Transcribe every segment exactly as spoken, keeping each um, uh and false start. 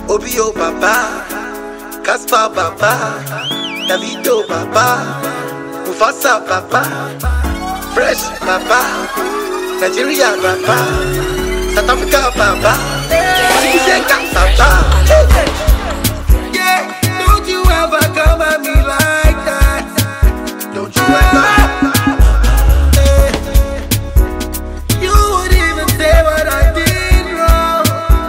Obio Baba, Caspar Baba, Davido Baba, Mufasa Baba, Fresh Baba, Nigeria Baba, South Africa Baba, Zika Baba. Yeah, don't you ever come at me like that. Don't you ever. You would even say what I did wrong.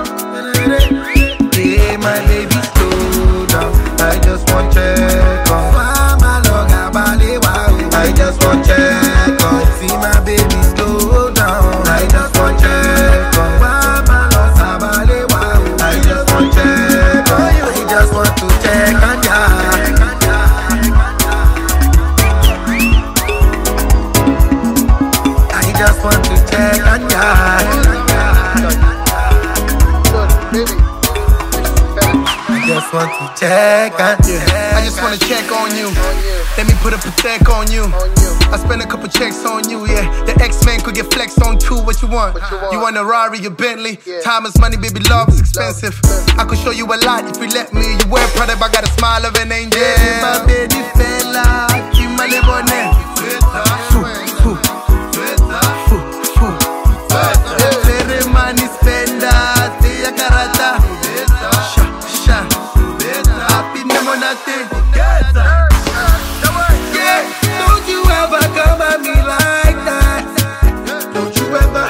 Hey, my baby, slow down. I just want check on. I just want check on. See my baby, slow down. I just want check on. I just want check on. I just want to check on ya. I just want to check on ya. I just want to check on yeah. I just wanna check on you. Let me put a protect on you. I spend a couple checks on you, yeah. The X-Men could get flexed on too. What you want? You want a Rari, a Bentley? Time is money, baby, love is expensive. I could show you a lot if you let me. You wear product, I got a smile of an angel. My baby fella, keep my live on there. Money spender, stay a karata. Sha, sha, happy number nothing. Yeah, don't you ever come at me like that. Don't you ever.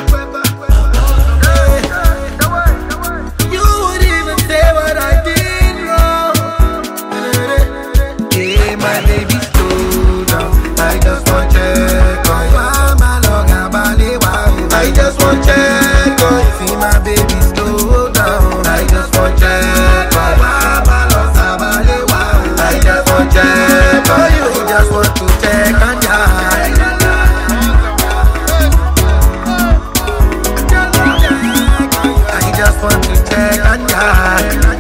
You would even say what I did wrong. Hey, my baby, slow down. I just want check on. I just want check on. See my baby, slow down. I just want check on. I just want check on you. I just want to check on ya. I just want to check on ya.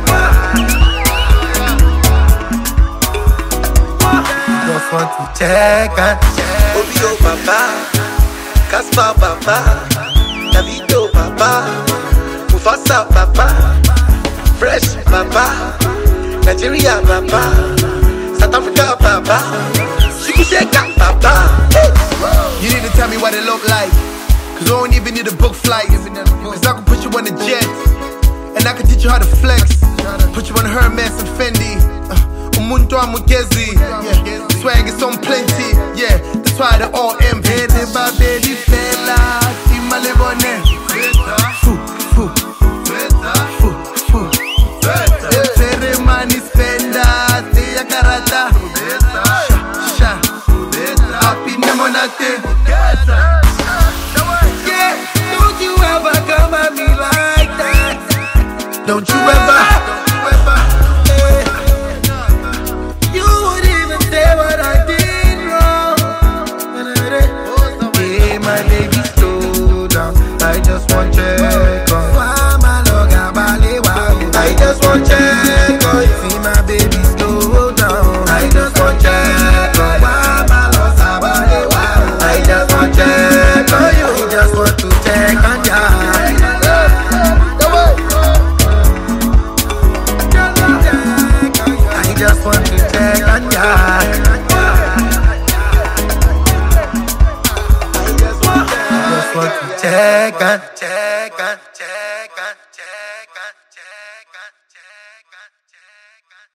Just want to check on Obio Baba, Caspar Baba, Davido Baba, Mufasa Baba, Fresh Baba, Nigeria Baba, South Africa Baba, Zika Baba. You need to tell me what it look like, cause I don't even need a book flight. Cause I can put you on a jet, and I can teach you how to flex. Put you on Hermes and Fendi, uh, Umuntu Amugezi. Yeah, swag is on plenty. Yeah, that's why they all envy. My baby fella, keep my live on there. Foo, foo, foo, foo. Every money spender, stay a karata. Sha, sha, happy number nothing. Yeah, don't you ever come at me like that. Don't you ever. You would even say what I did wrong. Hey, my baby, slow down. I just want check on. I just want check on. See my baby, slow down. I just want check on. I just want check on you. I just want to check on ya. I just want to check on ya. I just want to check on, check on, check on, check on, check on, check on, check on.